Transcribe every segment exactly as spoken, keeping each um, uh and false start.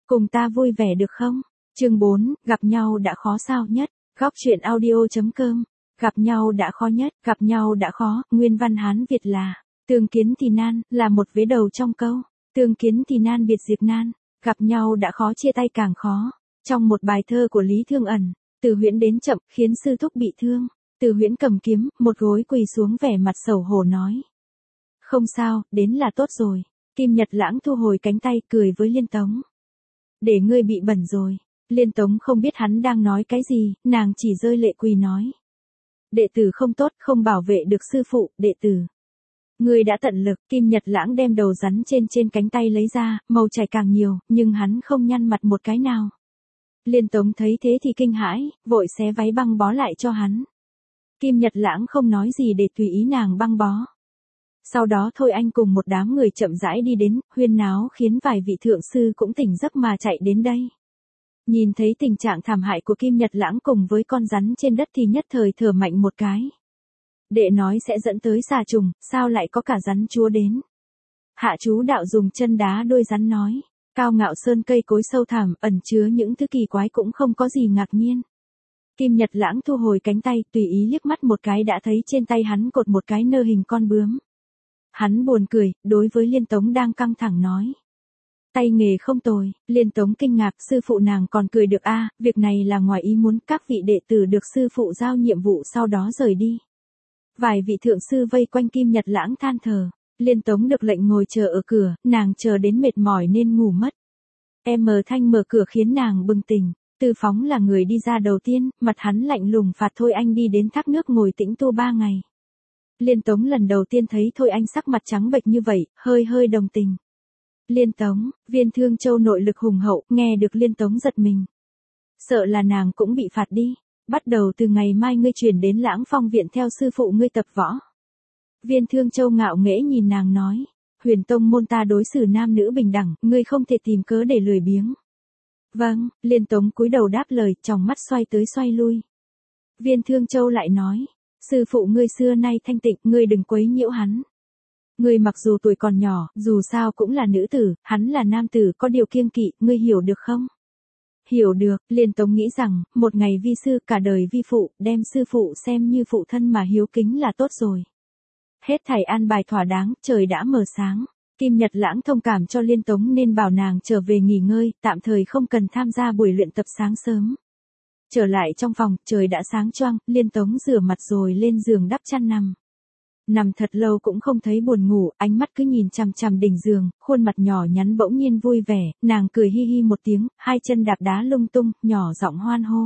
cùng ta vui vẻ được không? Chương bốn, gặp nhau đã khó sao nhất. Góc truyện audio.com. Gặp nhau đã khó nhất, gặp nhau đã khó, nguyên văn Hán Việt là, tương kiến thì nan, là một vế đầu trong câu, tương kiến thì nan biệt diệt nan, gặp nhau đã khó chia tay càng khó. Trong một bài thơ của Lý Thương Ẩn, Từ Huyễn đến chậm, khiến sư thúc bị thương. Từ Huyễn cầm kiếm, một gối quỳ xuống vẻ mặt xấu hổ nói. Không sao, đến là tốt rồi. Kim Nhật Lãng thu hồi cánh tay, cười với Liên Tống. Để ngươi bị bẩn rồi. Liên Tống không biết hắn đang nói cái gì, nàng chỉ rơi lệ quỳ nói. Đệ tử không tốt, không bảo vệ được sư phụ, đệ tử. Ngươi đã tận lực, Kim Nhật Lãng đem đầu rắn trên trên cánh tay lấy ra, màu chảy càng nhiều, nhưng hắn không nhăn mặt một cái nào. Liên Tống thấy thế thì kinh hãi, vội xé váy băng bó lại cho hắn. Kim Nhật Lãng không nói gì để tùy ý nàng băng bó. Sau đó Thôi Anh cùng một đám người chậm rãi đi đến, huyên náo khiến vài vị thượng sư cũng tỉnh giấc mà chạy đến đây. Nhìn thấy tình trạng thảm hại của Kim Nhật Lãng cùng với con rắn trên đất thì nhất thời thở mạnh một cái. Đệ nói sẽ dẫn tới xà trùng, sao lại có cả rắn chúa đến? Hạ chú đạo dùng chân đá đôi rắn nói, cao ngạo sơn cây cối sâu thẳm, ẩn chứa những thứ kỳ quái cũng không có gì ngạc nhiên. Kim Nhật Lãng thu hồi cánh tay, tùy ý liếc mắt một cái đã thấy trên tay hắn cột một cái nơ hình con bướm. Hắn buồn cười, đối với Liên Tống đang căng thẳng nói. Tay nghề không tồi. Liên Tống kinh ngạc, sư phụ nàng còn cười được a, à, việc này là ngoài ý muốn, các vị đệ tử được sư phụ giao nhiệm vụ sau đó rời đi. Vài vị thượng sư vây quanh Kim Nhật Lãng than thở. Liên Tống được lệnh ngồi chờ ở cửa, nàng chờ đến mệt mỏi nên ngủ mất. Em mờ Thanh mở cửa khiến nàng bừng tỉnh. Tư Phóng là người đi ra đầu tiên, mặt hắn lạnh lùng phạt Thôi Anh đi đến thác nước ngồi tĩnh tu ba ngày. Liên Tống lần đầu tiên thấy Thôi Anh sắc mặt trắng bệch như vậy, hơi hơi đồng tình. Liên Tống, Viên Thương Châu nội lực hùng hậu, nghe được Liên Tống giật mình. Sợ là nàng cũng bị phạt đi, bắt đầu từ ngày mai ngươi chuyển đến Lãng Phong viện theo sư phụ ngươi tập võ. Viên Thương Châu ngạo nghễ nhìn nàng nói, Huyền tông môn ta đối xử nam nữ bình đẳng, ngươi không thể tìm cớ để lười biếng. Vâng, Liên Tống cúi đầu đáp lời, tròng mắt xoay tới xoay lui. Viên Thương Châu lại nói, sư phụ ngươi xưa nay thanh tịnh, ngươi đừng quấy nhiễu hắn. Ngươi mặc dù tuổi còn nhỏ, dù sao cũng là nữ tử, hắn là nam tử, có điều kiêng kỵ, ngươi hiểu được không? Hiểu được. Liên Tống nghĩ rằng, một ngày vi sư cả đời vi phụ, đem sư phụ xem như phụ thân mà hiếu kính là tốt rồi. Hết thảy an bài thỏa đáng, trời đã mở sáng. Kim Nhật Lãng thông cảm cho Liên Tống nên bảo nàng trở về nghỉ ngơi, tạm thời không cần tham gia buổi luyện tập sáng sớm. Trở lại trong phòng, trời đã sáng choang, Liên Tống rửa mặt rồi lên giường đắp chăn nằm. Nằm thật lâu cũng không thấy buồn ngủ, ánh mắt cứ nhìn chằm chằm đỉnh giường, khuôn mặt nhỏ nhắn bỗng nhiên vui vẻ, nàng cười hi hi một tiếng, hai chân đạp đá lung tung, nhỏ giọng hoan hô.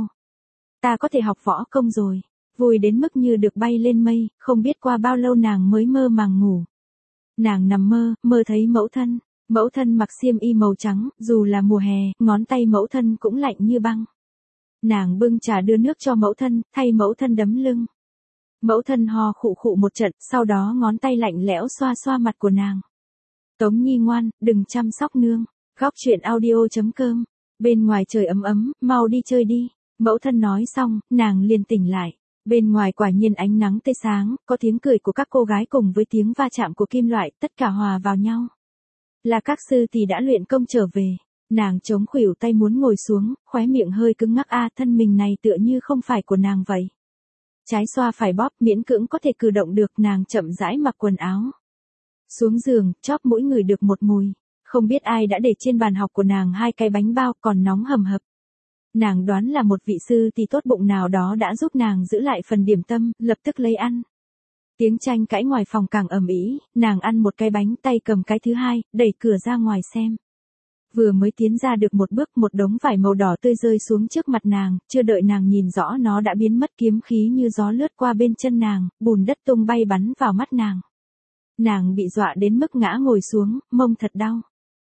Ta có thể học võ công rồi, vui đến mức như được bay lên mây, không biết qua bao lâu nàng mới mơ màng ngủ. Nàng nằm mơ, mơ thấy mẫu thân, mẫu thân mặc xiêm y màu trắng, dù là mùa hè, ngón tay mẫu thân cũng lạnh như băng. Nàng bưng trà đưa nước cho mẫu thân, thay mẫu thân đấm lưng. Mẫu thân ho khụ khụ một trận, sau đó ngón tay lạnh lẽo xoa xoa mặt của nàng. Tống Nhi ngoan, đừng chăm sóc nương. Góc truyện audio.com. Bên ngoài trời ấm ấm, mau đi chơi đi. Mẫu thân nói xong, nàng liền tỉnh lại. Bên ngoài quả nhiên ánh nắng tươi sáng, có tiếng cười của các cô gái cùng với tiếng va chạm của kim loại, tất cả hòa vào nhau. Là các sư thì đã luyện công trở về. Nàng chống khuỷu tay muốn ngồi xuống, khóe miệng hơi cứng ngắc a, thân mình này tựa như không phải của nàng vậy. Trái xoa phải bóp, miễn cưỡng có thể cử động được, nàng chậm rãi mặc quần áo. Xuống giường, chóp mũi ngửi được một mùi. Không biết ai đã để trên bàn học của nàng hai cái bánh bao còn nóng hầm hập. Nàng đoán là một vị sư thì tốt bụng nào đó đã giúp nàng giữ lại phần điểm tâm, lập tức lấy ăn. Tiếng tranh cãi ngoài phòng càng ầm ĩ, nàng ăn một cái bánh, tay cầm cái thứ hai, đẩy cửa ra ngoài xem. Vừa mới tiến ra được một bước, một đống vải màu đỏ tươi rơi xuống trước mặt nàng, chưa đợi nàng nhìn rõ nó đã biến mất, kiếm khí như gió lướt qua bên chân nàng, bùn đất tung bay bắn vào mắt nàng. Nàng bị dọa đến mức ngã ngồi xuống, mông thật đau.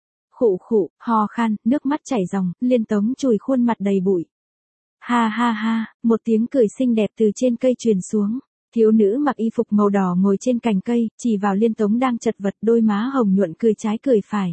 Khụ khụ, ho khan, nước mắt chảy ròng, Liên Tống chùi khuôn mặt đầy bụi. Ha ha ha, một tiếng cười xinh đẹp từ trên cây truyền xuống. Thiếu nữ mặc y phục màu đỏ ngồi trên cành cây, chỉ vào Liên Tống đang chật vật, đôi má hồng nhuận cười trái cười phải.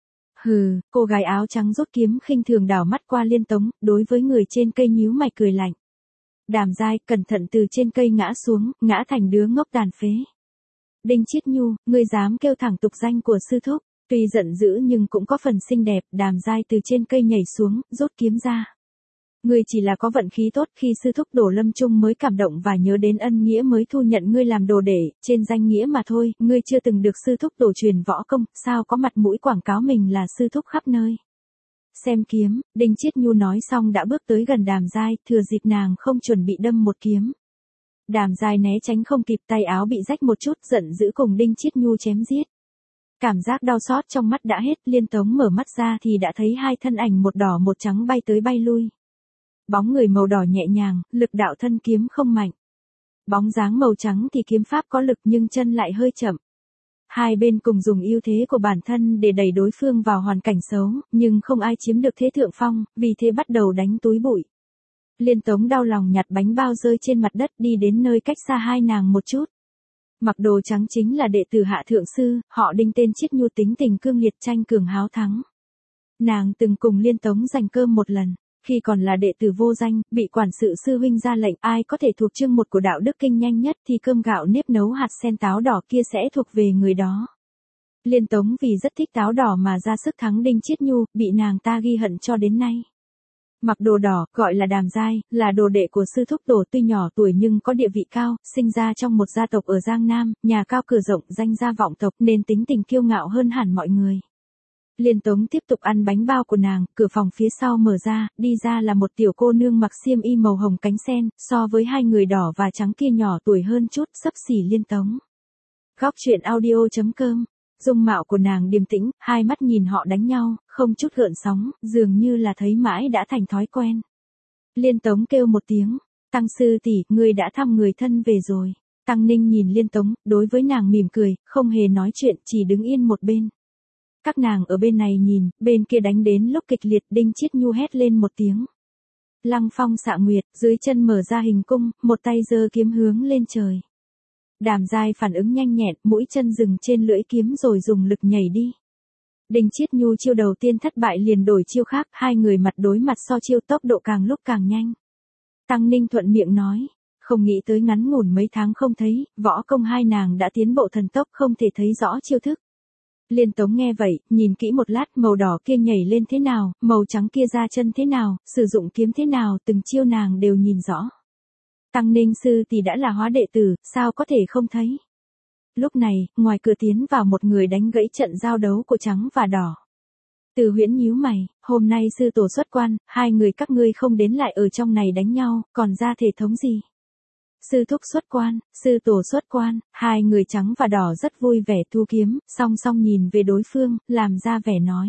Hừ, cô gái áo trắng rút kiếm khinh thường đảo mắt qua Liên Tống, đối với người trên cây nhíu mày cười lạnh. Đàm Giai, cẩn thận, từ trên cây ngã xuống, ngã thành đứa ngốc tàn phế. Đinh Chiết Nhu, ngươi dám kêu thẳng tục danh của sư thúc. Tuy giận dữ nhưng cũng có phần xinh đẹp, Đàm Giai từ trên cây nhảy xuống, rút kiếm ra. Ngươi chỉ là có vận khí tốt, khi sư thúc Đổ Lâm Trung mới cảm động và nhớ đến ân nghĩa mới thu nhận ngươi làm đồ đệ, trên danh nghĩa mà thôi, ngươi chưa từng được sư thúc Đổ truyền võ công, sao có mặt mũi quảng cáo mình là sư thúc khắp nơi. Xem kiếm, Đinh Chiết Nhu nói xong đã bước tới gần Đàm Giai, thừa dịp nàng không chuẩn bị đâm một kiếm. Đàm Giai né tránh không kịp, tay áo bị rách một chút, giận dữ cùng Đinh Chiết Nhu chém giết. Cảm giác đau xót trong mắt đã hết, Liên Tống mở mắt ra thì đã thấy hai thân ảnh một đỏ một trắng bay tới bay lui. Bóng người màu đỏ nhẹ nhàng, lực đạo thân kiếm không mạnh. Bóng dáng màu trắng thì kiếm pháp có lực nhưng chân lại hơi chậm. Hai bên cùng dùng ưu thế của bản thân để đẩy đối phương vào hoàn cảnh xấu, nhưng không ai chiếm được thế thượng phong, vì thế bắt đầu đánh túi bụi. Liên Tống đau lòng nhặt bánh bao rơi trên mặt đất, đi đến nơi cách xa hai nàng một chút. Mặc đồ trắng chính là đệ tử Hạ thượng sư, họ Đinh, tên Chiết Nhu, tính tình cương liệt, tranh cường háo thắng. Nàng từng cùng Liên Tống giành cơm một lần, khi còn là đệ tử vô danh, bị quản sự sư huynh ra lệnh ai có thể thuộc chương một của đạo đức kinh nhanh nhất thì cơm gạo nếp nấu hạt sen táo đỏ kia sẽ thuộc về người đó. Liên Tống vì rất thích táo đỏ mà ra sức thắng Đinh Chiết Nhu, bị nàng ta ghi hận cho đến nay. Mặc đồ đỏ, gọi là Đàm Giai, là đồ đệ của sư thúc Tổ, tuy nhỏ tuổi nhưng có địa vị cao, sinh ra trong một gia tộc ở Giang Nam, nhà cao cửa rộng, danh gia vọng tộc nên tính tình kiêu ngạo hơn hẳn mọi người. Liên Tống tiếp tục ăn bánh bao của nàng, cửa phòng phía sau mở ra, đi ra là một tiểu cô nương mặc xiêm y màu hồng cánh sen, so với hai người đỏ và trắng kia nhỏ tuổi hơn chút, xấp xỉ Liên Tống. Góc truyện audio chấm com. Dung mạo của nàng điềm tĩnh, hai mắt nhìn họ đánh nhau, không chút gợn sóng, dường như là thấy mãi đã thành thói quen. Liên Tống kêu một tiếng, Tăng sư tỷ, ngươi đã thăm người thân về rồi. Tăng Ninh nhìn Liên Tống, đối với nàng mỉm cười, không hề nói chuyện, chỉ đứng yên một bên. Các nàng ở bên này nhìn, bên kia đánh đến lúc kịch liệt, Đinh Chiết Nhu hét lên một tiếng. Lăng phong xạ nguyệt, dưới chân mở ra hình cung, một tay giơ kiếm hướng lên trời. Đàm Giai phản ứng nhanh nhẹn, mũi chân dừng trên lưỡi kiếm rồi dùng lực nhảy đi. Đinh Chiết Nhu chiêu đầu tiên thất bại liền đổi chiêu khác, hai người mặt đối mặt so chiêu, tốc độ càng lúc càng nhanh. Tăng Ninh thuận miệng nói, không nghĩ tới ngắn ngủn mấy tháng không thấy, võ công hai nàng đã tiến bộ thần tốc, không thể thấy rõ chiêu thức. Liên Tống nghe vậy, nhìn kỹ một lát, màu đỏ kia nhảy lên thế nào, màu trắng kia ra chân thế nào, sử dụng kiếm thế nào, từng chiêu nàng đều nhìn rõ. Tăng Ninh sư thì đã là hóa đệ tử, sao có thể không thấy. Lúc này, ngoài cửa tiến vào một người đánh gãy trận giao đấu của trắng và đỏ. Từ Huyễn nhíu mày, hôm nay sư tổ xuất quan, hai người các ngươi không đến lại ở trong này đánh nhau, còn ra thể thống gì? Sư thúc xuất quan, sư tổ xuất quan, hai người trắng và đỏ rất vui vẻ thu kiếm, song song nhìn về đối phương, làm ra vẻ nói.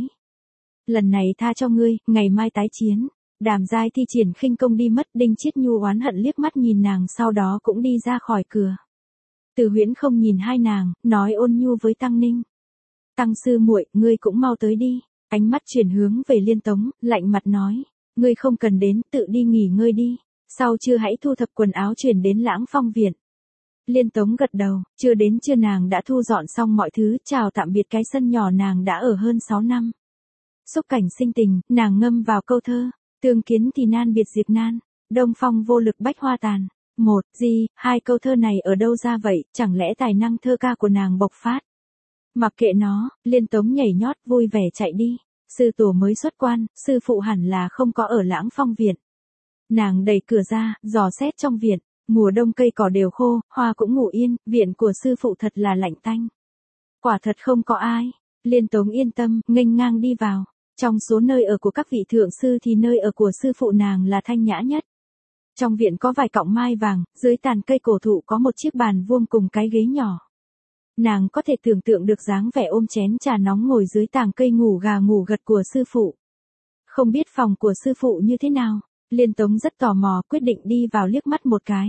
Lần này tha cho ngươi, ngày mai tái chiến. Đàm Giai thi triển khinh công đi mất, Đinh Chiết Nhu oán hận liếc mắt nhìn nàng, sau đó cũng đi ra khỏi cửa. Từ Huyễn không nhìn hai nàng, nói ôn nhu với Tăng Ninh. Tăng sư muội, ngươi cũng mau tới đi. Ánh mắt chuyển hướng về Liên Tống, lạnh mặt nói, ngươi không cần đến, tự đi nghỉ ngơi đi. Sau trưa hãy thu thập quần áo chuyển đến Lãng Phong viện. Liên Tống gật đầu, chưa đến trưa nàng đã thu dọn xong mọi thứ, chào tạm biệt cái sân nhỏ nàng đã ở hơn sáu năm. Xúc cảnh sinh tình, nàng ngâm vào câu thơ. Tương kiến thì nan biệt diệt nan, đông phong vô lực bách hoa tàn. Một, gì, hai câu thơ này ở đâu ra vậy, chẳng lẽ tài năng thơ ca của nàng bộc phát. Mặc kệ nó, Liên Tống nhảy nhót vui vẻ chạy đi. Sư tổ mới xuất quan, sư phụ hẳn là không có ở Lãng Phong viện. Nàng đẩy cửa ra, dò xét trong viện, mùa đông cây cỏ đều khô, hoa cũng ngủ yên, viện của sư phụ thật là lạnh tanh. Quả thật không có ai. Liên Tống yên tâm, nghênh ngang đi vào. Trong số nơi ở của các vị thượng sư thì nơi ở của sư phụ nàng là thanh nhã nhất. Trong viện có vài cọng mai vàng, dưới tàn cây cổ thụ có một chiếc bàn vuông cùng cái ghế nhỏ. Nàng có thể tưởng tượng được dáng vẻ ôm chén trà nóng ngồi dưới tàng cây ngủ gà ngủ gật của sư phụ. Không biết phòng của sư phụ như thế nào, Liên Tống rất tò mò, quyết định đi vào liếc mắt một cái.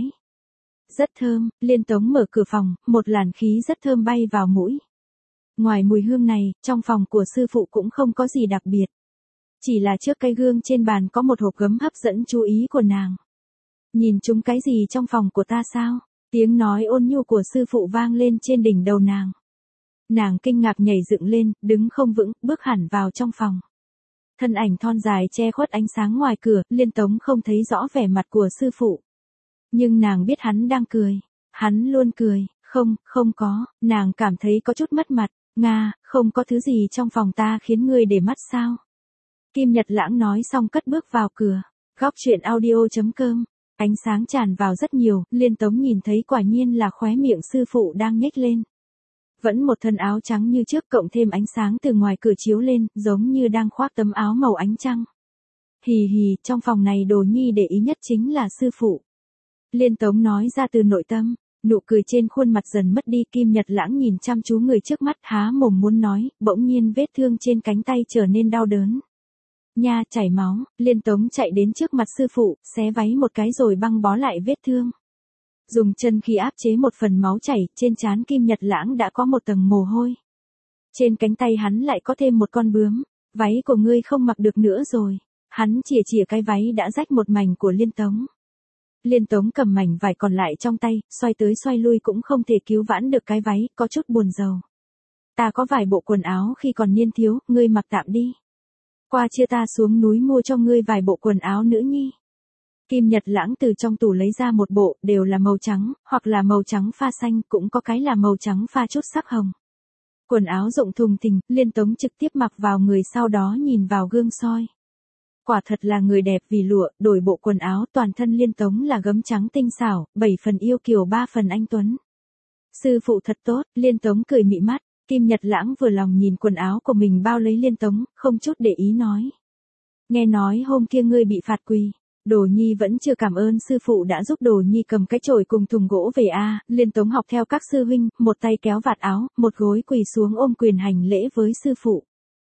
Rất thơm, Liên Tống mở cửa phòng, một làn khí rất thơm bay vào mũi. Ngoài mùi hương này, trong phòng của sư phụ cũng không có gì đặc biệt. Chỉ là trước cái gương trên bàn có một hộp gấm hấp dẫn chú ý của nàng. Nhìn chúng cái gì trong phòng của ta sao? Tiếng nói ôn nhu của sư phụ vang lên trên đỉnh đầu nàng. Nàng kinh ngạc nhảy dựng lên, đứng không vững, bước hẳn vào trong phòng. Thân ảnh thon dài che khuất ánh sáng ngoài cửa, Liên Tống không thấy rõ vẻ mặt của sư phụ. Nhưng nàng biết hắn đang cười. Hắn luôn cười, không, không có, nàng cảm thấy có chút mất mặt. Nga, không có thứ gì trong phòng ta khiến ngươi để mắt sao? Kim Nhật Lãng nói xong cất bước vào cửa. Góc truyện audio.com. Ánh sáng tràn vào rất nhiều, Liên Tống nhìn thấy quả nhiên là khóe miệng sư phụ đang nhếch lên. Vẫn một thân áo trắng như trước cộng thêm ánh sáng từ ngoài cửa chiếu lên, giống như đang khoác tấm áo màu ánh trăng. Hì hì, trong phòng này đồ nhi để ý nhất chính là sư phụ. Liên Tống nói ra từ nội tâm, nụ cười trên khuôn mặt dần mất đi. Kim Nhật Lãng nhìn chăm chú người trước mắt há mồm muốn nói, bỗng nhiên vết thương trên cánh tay trở nên đau đớn. Nha, chảy máu, Liên Tống chạy đến trước mặt sư phụ, xé váy một cái rồi băng bó lại vết thương. Dùng chân khí áp chế một phần máu chảy, trên trán Kim Nhật Lãng đã có một tầng mồ hôi. Trên cánh tay hắn lại có thêm một con bướm, váy của ngươi không mặc được nữa rồi. Hắn chìa chìa cái váy đã rách một mảnh của Liên Tống. Liên Tống cầm mảnh vải còn lại trong tay, xoay tới xoay lui cũng không thể cứu vãn được cái váy, có chút buồn rầu. Ta có vài bộ quần áo khi còn niên thiếu, ngươi mặc tạm đi. Qua chia ta xuống núi mua cho ngươi vài bộ quần áo nữ nhi. Kim Nhật Lãng từ trong tủ lấy ra một bộ, đều là màu trắng, hoặc là màu trắng pha xanh, cũng có cái là màu trắng pha chút sắc hồng. Quần áo rộng thùng thình, Liên Tống trực tiếp mặc vào người, sau đó nhìn vào gương soi. Quả thật là người đẹp vì lụa, đổi bộ quần áo, toàn thân Liên Tống là gấm trắng tinh xảo, bảy phần yêu kiều ba phần anh tuấn. Sư phụ thật tốt, Liên Tống cười mị mắt. Kim Nhật Lãng vừa lòng nhìn quần áo của mình bao lấy Liên Tống, không chút để ý nói. Nghe nói hôm kia ngươi bị phạt quỳ. Đồ nhi vẫn chưa cảm ơn sư phụ đã giúp đồ nhi cầm cái chổi cùng thùng gỗ về a. À. Liên Tống học theo các sư huynh, một tay kéo vạt áo, một gối quỳ xuống ôm quyền hành lễ với sư phụ.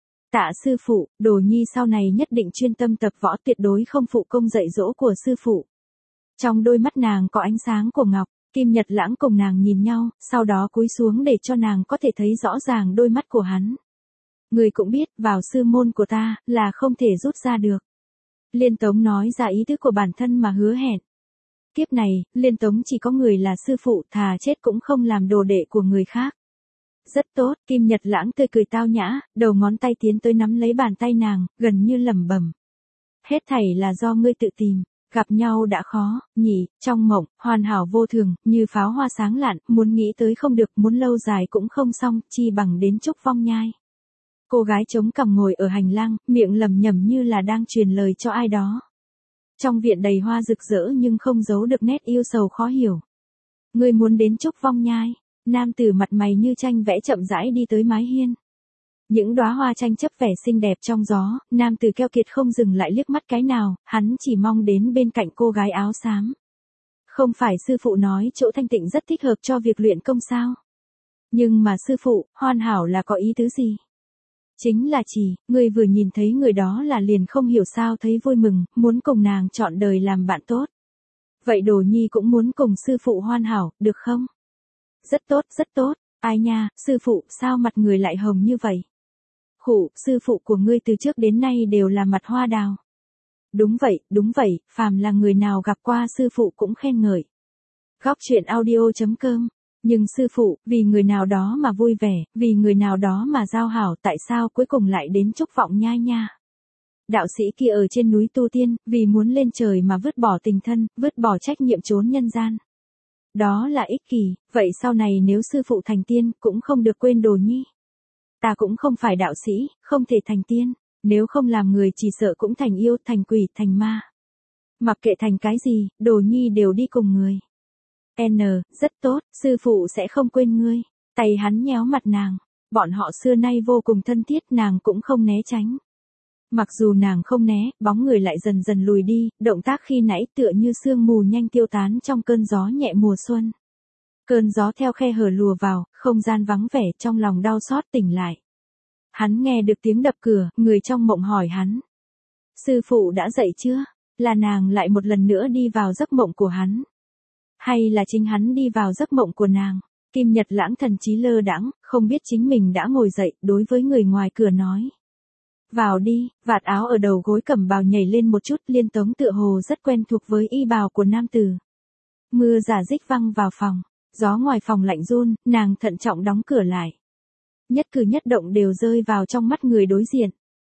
Tạ sư phụ, đồ nhi sau này nhất định chuyên tâm tập võ, tuyệt đối không phụ công dạy dỗ của sư phụ. Trong đôi mắt nàng có ánh sáng của ngọc. Kim Nhật Lãng cùng nàng nhìn nhau, sau đó cúi xuống để cho nàng có thể thấy rõ ràng đôi mắt của hắn. Người cũng biết, vào sư môn của ta, là không thể rút ra được. Liên Tống nói ra ý tứ của bản thân mà hứa hẹn. Kiếp này, Liên Tống chỉ có người là sư phụ, thà chết cũng không làm đồ đệ của người khác. Rất tốt, Kim Nhật Lãng tươi cười tao nhã, đầu ngón tay tiến tới nắm lấy bàn tay nàng, gần như lẩm bẩm. Hết thảy là do ngươi tự tìm. Gặp nhau đã khó, nhỉ, trong mộng, hoàn hảo vô thường, như pháo hoa sáng lạn, muốn nghĩ tới không được, muốn lâu dài cũng không xong, chi bằng đến Trúc Phong Nhai. Cô gái chống cằm ngồi ở hành lang, miệng lẩm nhẩm như là đang truyền lời cho ai đó. Trong viện đầy hoa rực rỡ nhưng không giấu được nét yêu sầu khó hiểu. Ngươi muốn đến Trúc Phong Nhai, nam tử mặt mày như tranh vẽ chậm rãi đi tới mái hiên. Những đóa hoa tranh chấp vẻ xinh đẹp trong gió, nam tử keo kiệt không dừng lại liếc mắt cái nào, hắn chỉ mong đến bên cạnh cô gái áo xám. Không phải sư phụ nói chỗ thanh tịnh rất thích hợp cho việc luyện công sao? Nhưng mà sư phụ, hoàn hảo là có ý tứ gì? Chính là chỉ, người vừa nhìn thấy người đó là liền không hiểu sao thấy vui mừng, muốn cùng nàng chọn đời làm bạn tốt. Vậy đồ nhi cũng muốn cùng sư phụ hoàn hảo, được không? Rất tốt, rất tốt, ai nha, sư phụ, sao mặt người lại hồng như vậy? Khụ, sư phụ của ngươi từ trước đến nay đều là mặt hoa đào. Đúng vậy, đúng vậy, phàm là người nào gặp qua sư phụ cũng khen ngợi. Góc truyện audio.com. Nhưng sư phụ, vì người nào đó mà vui vẻ, vì người nào đó mà giao hảo, tại sao cuối cùng lại đến Trúc Vọng Nhai nha? Đạo sĩ kia ở trên núi tu tiên, vì muốn lên trời mà vứt bỏ tình thân, vứt bỏ trách nhiệm trốn nhân gian. Đó là ích kỷ, vậy sau này nếu sư phụ thành tiên, cũng không được quên đồ nhi. Ta cũng không phải đạo sĩ, không thể thành tiên, nếu không làm người chỉ sợ cũng thành yêu, thành quỷ, thành ma. Mặc kệ thành cái gì, đồ nhi đều đi cùng người. N, rất tốt, sư phụ sẽ không quên ngươi. Tay hắn nhéo mặt nàng, bọn họ xưa nay vô cùng thân thiết, nàng cũng không né tránh. Mặc dù nàng không né, bóng người lại dần dần lùi đi, động tác khi nãy tựa như sương mù nhanh tiêu tán trong cơn gió nhẹ mùa xuân. Cơn gió theo khe hở lùa vào, không gian vắng vẻ, trong lòng đau xót tỉnh lại. Hắn nghe được tiếng đập cửa, người trong mộng hỏi hắn. Sư phụ đã dậy chưa? Là nàng lại một lần nữa đi vào giấc mộng của hắn. Hay là chính hắn đi vào giấc mộng của nàng? Kim Nhật Lãng thần trí lơ đãng, không biết chính mình đã ngồi dậy, đối với người ngoài cửa nói. Vào đi, vạt áo ở đầu gối cẩm bào nhảy lên một chút, Liên Tống tựa hồ rất quen thuộc với y bào của nam tử. Mưa giả dích văng vào phòng, gió ngoài phòng lạnh run, nàng thận trọng đóng cửa lại. Nhất cử nhất động đều rơi vào trong mắt người đối diện.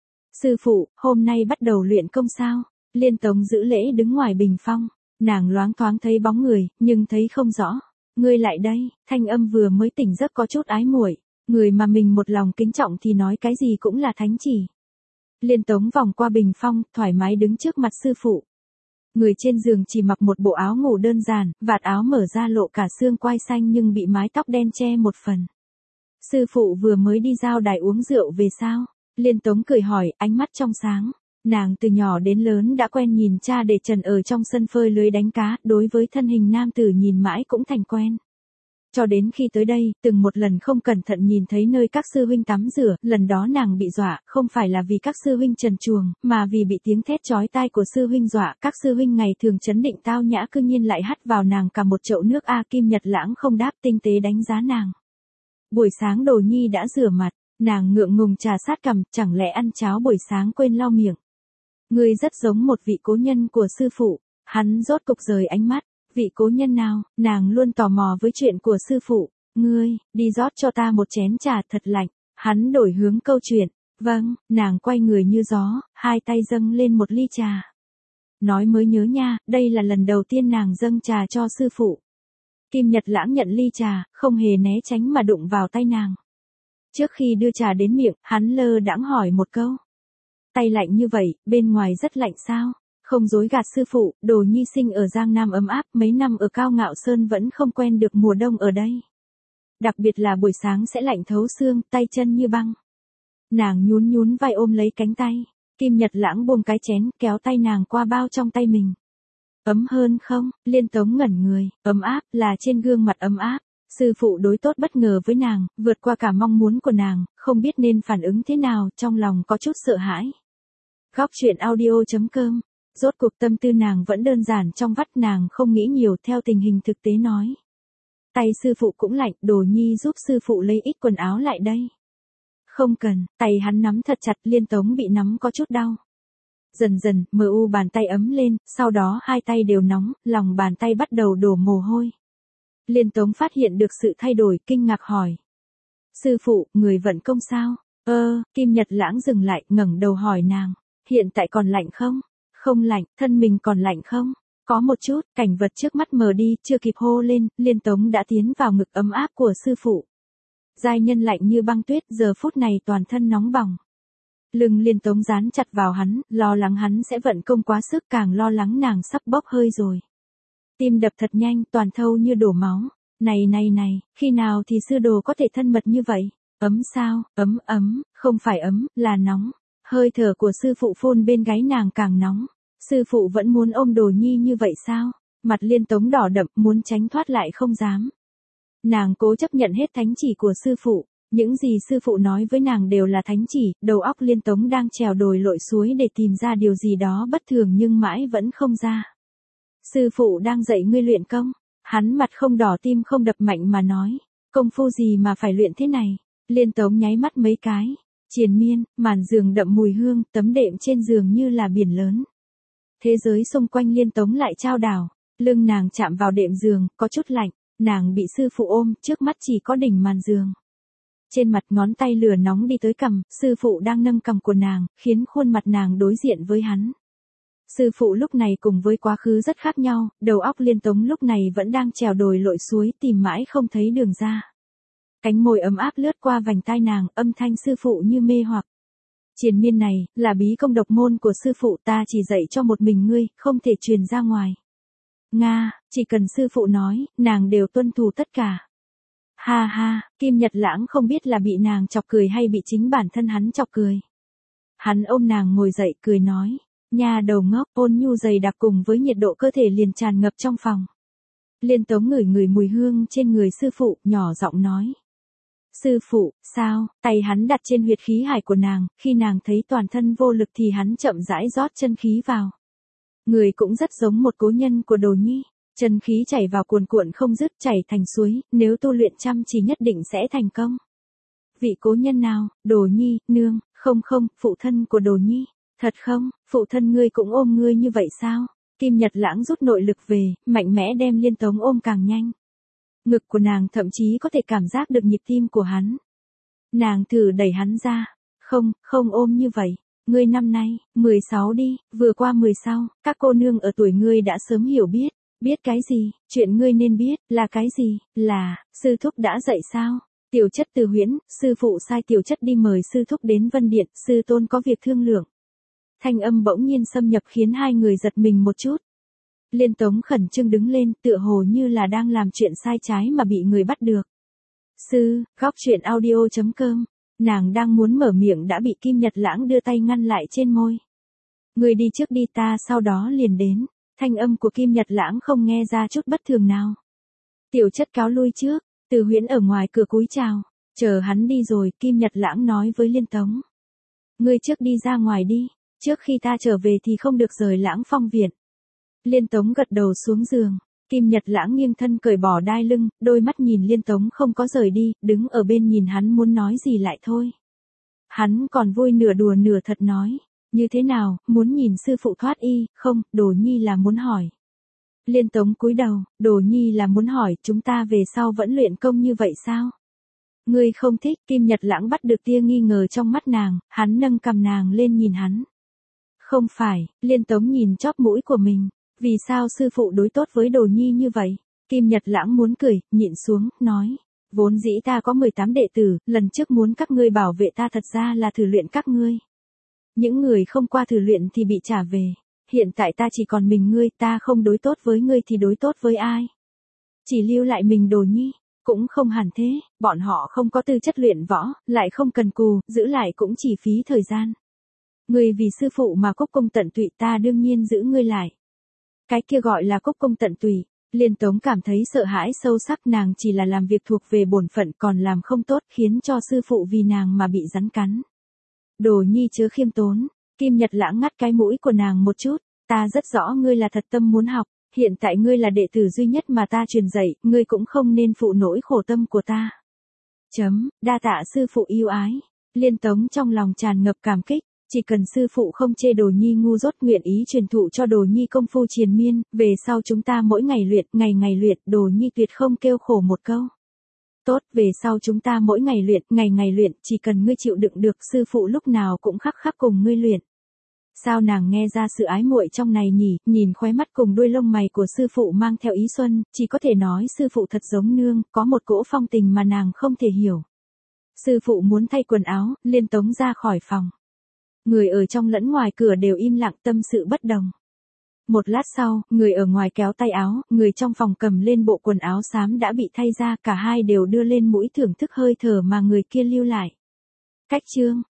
Sư phụ, hôm nay bắt đầu luyện công sao? Liên Tống giữ lễ đứng ngoài bình phong, nàng loáng thoáng thấy bóng người, nhưng thấy không rõ. Ngươi lại đây, thanh âm vừa mới tỉnh giấc có chút ái muội. Người mà mình một lòng kính trọng thì nói cái gì cũng là thánh chỉ. Liên Tống vòng qua bình phong, thoải mái đứng trước mặt sư phụ. Người trên giường chỉ mặc một bộ áo ngủ đơn giản, vạt áo mở ra lộ cả xương quai xanh nhưng bị mái tóc đen che một phần. Sư phụ vừa mới đi giao đài uống rượu về sao? Liên Tống cười hỏi, ánh mắt trong sáng. Nàng từ nhỏ đến lớn đã quen nhìn cha để trần ở trong sân phơi lưới đánh cá, đối với thân hình nam tử nhìn mãi cũng thành quen. Cho đến khi tới đây, từng một lần không cẩn thận nhìn thấy nơi các sư huynh tắm rửa, lần đó nàng bị dọa, không phải là vì các sư huynh trần truồng, mà vì bị tiếng thét chói tai của sư huynh dọa, các sư huynh ngày thường trấn định tao nhã cư nhiên lại hắt vào nàng cả một chậu nước a. Kim Nhật Lãng không đáp, tinh tế đánh giá nàng. Buổi sáng Đồ Nhi đã rửa mặt, nàng ngượng ngùng trà sát cằm, chẳng lẽ ăn cháo buổi sáng quên lau miệng. Ngươi rất giống một vị cố nhân của sư phụ. Hắn rốt cục rời ánh mắt. Vị cố nhân nào? Nàng luôn tò mò với chuyện của sư phụ. Ngươi, đi rót cho ta một chén trà thật lạnh. Hắn đổi hướng câu chuyện. Vâng, nàng quay người như gió, hai tay dâng lên một ly trà. Nói mới nhớ nha, đây là lần đầu tiên nàng dâng trà cho sư phụ. Kim Nhật Lãng nhận ly trà, không hề né tránh mà đụng vào tay nàng. Trước khi đưa trà đến miệng, hắn lơ đãng hỏi một câu. Tay lạnh như vậy, bên ngoài rất lạnh sao? Không dối gạt sư phụ, Đồ Nhi sinh ở Giang Nam ấm áp, mấy năm ở Cao Ngạo Sơn vẫn không quen được mùa đông ở đây. Đặc biệt là buổi sáng sẽ lạnh thấu xương, tay chân như băng. Nàng nhún nhún vai ôm lấy cánh tay. Kim Nhật Lãng buông cái chén, kéo tay nàng qua bao trong tay mình. Ấm hơn không? Liên Tống ngẩn người, ấm áp, là trên gương mặt ấm áp. Sư phụ đối tốt bất ngờ với nàng, vượt qua cả mong muốn của nàng, không biết nên phản ứng thế nào, trong lòng có chút sợ hãi. Góc truyện audio chấm com. Rốt cuộc tâm tư nàng vẫn đơn giản trong vắt, nàng không nghĩ nhiều, theo tình hình thực tế nói. Tay sư phụ cũng lạnh, Đồ Nhi giúp sư phụ lấy ít quần áo lại đây. Không cần, tay hắn nắm thật chặt, Liên Tống bị nắm có chút đau. Dần dần, mờ u bàn tay ấm lên, sau đó hai tay đều nóng, lòng bàn tay bắt đầu đổ mồ hôi. Liên Tống phát hiện được sự thay đổi, kinh ngạc hỏi. Sư phụ, người vận công sao? Ơ, Kim Nhật Lãng dừng lại, ngẩng đầu hỏi nàng. Hiện tại còn lạnh không? Không lạnh, thân mình còn lạnh không? Có một chút, cảnh vật trước mắt mờ đi, chưa kịp hô lên, Liên Tống đã tiến vào ngực ấm áp của sư phụ. Giai nhân lạnh như băng tuyết, giờ phút này toàn thân nóng bỏng. Lưng Liên Tống dán chặt vào hắn, lo lắng hắn sẽ vận công quá sức, càng lo lắng nàng sắp bốc hơi rồi. Tim đập thật nhanh, toàn thâu như đổ máu. Này này này, khi nào thì sư đồ có thể thân mật như vậy? Ấm sao? Ấm ấm, không phải ấm, là nóng. Hơi thở của sư phụ phun bên gáy nàng càng nóng. Sư phụ vẫn muốn ôm Đồ Nhi như vậy sao? Mặt Liên Tống đỏ đậm, muốn tránh thoát lại không dám. Nàng cố chấp nhận hết thánh chỉ của sư phụ. Những gì sư phụ nói với nàng đều là thánh chỉ, đầu óc Liên Tống đang trèo đồi lội suối để tìm ra điều gì đó bất thường nhưng mãi vẫn không ra. Sư phụ đang dạy ngươi luyện công. Hắn mặt không đỏ tim không đập mạnh mà nói. Công phu gì mà phải luyện thế này? Liên Tống nháy mắt mấy cái. Triền miên, màn giường đậm mùi hương, tấm đệm trên giường như là biển lớn. Thế giới xung quanh Liên Tống lại chao đảo. Lưng nàng chạm vào đệm giường, có chút lạnh. Nàng bị sư phụ ôm, trước mắt chỉ có đỉnh màn giường. Trên mặt ngón tay lửa nóng đi tới cằm, sư phụ đang nâng cằm của nàng, khiến khuôn mặt nàng đối diện với hắn. Sư phụ lúc này cùng với quá khứ rất khác nhau, đầu óc Liên Tống lúc này vẫn đang trèo đồi lội suối tìm mãi không thấy đường ra. Cánh môi ấm áp lướt qua vành tai nàng, âm thanh sư phụ như mê hoặc. Triền miên này, là bí công độc môn của sư phụ, ta chỉ dạy cho một mình ngươi, không thể truyền ra ngoài. Nga, chỉ cần sư phụ nói, nàng đều tuân thủ tất cả. Ha ha, Kim Nhật Lãng không biết là bị nàng chọc cười hay bị chính bản thân hắn chọc cười. Hắn ôm nàng ngồi dậy cười nói, nha đầu ngốc, ôn nhu dày đặc cùng với nhiệt độ cơ thể liền tràn ngập trong phòng. Liên Tống ngửi ngửi mùi hương trên người sư phụ, nhỏ giọng nói. Sư phụ, sao? Tay hắn đặt trên huyệt khí hải của nàng, khi nàng thấy toàn thân vô lực thì hắn chậm rãi rót chân khí vào. Người cũng rất giống một cố nhân của Đồ Nhi. Chân khí chảy vào cuồn cuộn không dứt, chảy thành suối, nếu tu luyện chăm chỉ nhất định sẽ thành công. Vị cố nhân nào? Đồ Nhi, nương, không không, phụ thân của Đồ Nhi. Thật không, phụ thân ngươi cũng ôm ngươi như vậy sao? Kim Nhật Lãng rút nội lực về, mạnh mẽ đem Liên Tống ôm càng nhanh. Ngực của nàng thậm chí có thể cảm giác được nhịp tim của hắn. Nàng thử đẩy hắn ra. Không, không ôm như vậy. Ngươi năm nay, mười sáu đi, vừa qua mười sáu, các cô nương ở tuổi ngươi đã sớm hiểu biết. Biết cái gì? Chuyện ngươi nên biết, là cái gì? Là, sư thúc đã dạy sao? Tiểu Chất Từ Huyễn, sư phụ sai Tiểu Chất đi mời sư thúc đến Vân Điện, sư tôn có việc thương lượng. Thanh âm bỗng nhiên xâm nhập khiến hai người giật mình một chút. Liên Tống khẩn trương đứng lên, tựa hồ như là đang làm chuyện sai trái mà bị người bắt được. Sư, góc truyện audio chấm com. Nàng đang muốn mở miệng đã bị Kim Nhật Lãng đưa tay ngăn lại trên môi. Người đi trước đi, ta sau đó liền đến. Thanh âm của Kim Nhật Lãng không nghe ra chút bất thường nào. Tiểu Chất cáo lui trước. Từ Huyễn ở ngoài cửa cúi chào. Chờ hắn đi rồi, Kim Nhật Lãng nói với Liên Tống. Ngươi trước đi ra ngoài đi. Trước khi ta trở về thì không được rời Lãng Phong viện. Liên Tống gật đầu xuống giường. Kim Nhật Lãng nghiêng thân cởi bỏ đai lưng, đôi mắt nhìn Liên Tống không có rời đi, đứng ở bên nhìn hắn muốn nói gì lại thôi. Hắn còn vui nửa đùa nửa thật nói. Như thế nào, muốn nhìn sư phụ thoát y, không, Đồ Nhi là muốn hỏi. Liên Tống cúi đầu, Đồ Nhi là muốn hỏi, chúng ta về sau vẫn luyện công như vậy sao? Ngươi không thích, Kim Nhật Lãng bắt được tia nghi ngờ trong mắt nàng, hắn nâng cằm nàng lên nhìn hắn. Không phải, Liên Tống nhìn chóp mũi của mình, vì sao sư phụ đối tốt với Đồ Nhi như vậy? Kim Nhật Lãng muốn cười, nhịn xuống, nói. Vốn dĩ ta có mười tám đệ tử, lần trước muốn các ngươi bảo vệ ta thật ra là thử luyện các ngươi. Những người không qua thử luyện thì bị trả về. Hiện tại ta chỉ còn mình ngươi, ta không đối tốt với ngươi thì đối tốt với ai? Chỉ lưu lại mình Đồ Nhi, cũng không hẳn thế, bọn họ không có tư chất luyện võ, lại không cần cù, giữ lại cũng chỉ phí thời gian. Ngươi vì sư phụ mà cúc cung tận tụy, ta đương nhiên giữ ngươi lại. Cái kia gọi là cúc cung tận tụy. Liên Tống cảm thấy sợ hãi sâu sắc, nàng chỉ là làm việc thuộc về bổn phận còn làm không tốt khiến cho sư phụ vì nàng mà bị rắn cắn. Đồ Nhi chớ khiêm tốn. Kim Nhật Lãng ngắt cái mũi của nàng một chút, ta rất rõ ngươi là thật tâm muốn học, hiện tại ngươi là đệ tử duy nhất mà ta truyền dạy, ngươi cũng không nên phụ nỗi khổ tâm của ta. Chấm, đa tạ sư phụ yêu ái. Liên Tống trong lòng tràn ngập cảm kích, chỉ cần sư phụ không chê Đồ Nhi ngu dốt, nguyện ý truyền thụ cho Đồ Nhi công phu triền miên, về sau chúng ta mỗi ngày luyện, ngày ngày luyện, Đồ Nhi tuyệt không kêu khổ một câu. Tốt, về sau chúng ta mỗi ngày luyện, ngày ngày luyện, chỉ cần ngươi chịu đựng được, sư phụ lúc nào cũng khắc khắc cùng ngươi luyện. Sao nàng nghe ra sự ái muội trong này nhỉ, nhìn khóe mắt cùng đuôi lông mày của sư phụ mang theo ý xuân, chỉ có thể nói sư phụ thật giống nương, có một cỗ phong tình mà nàng không thể hiểu. Sư phụ muốn thay quần áo, Liên Tống ra khỏi phòng. Người ở trong lẫn ngoài cửa đều im lặng, tâm sự bất đồng. Một lát sau, người ở ngoài kéo tay áo, người trong phòng cầm lên bộ quần áo xám đã bị thay ra, cả hai đều đưa lên mũi thưởng thức hơi thở mà người kia lưu lại. Cách chương.